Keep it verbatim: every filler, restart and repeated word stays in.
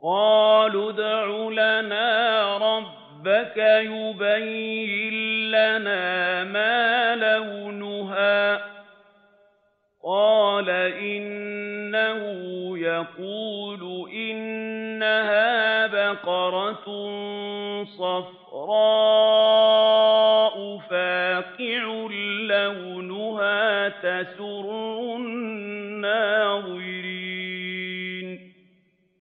قَالُوا ادْعُ لَنَا رَبَّكَ يُبَيِّن لَّنَا مَا لَوْنُهَا ۚ قَالَ إِنَّهُ يَقُولُ إِنَّهَا بَقَرَةٌ صَفْرَاءُ فَاقِعٌ لَّوْنُهَا تَسُرُّ النَّاظِرِينَ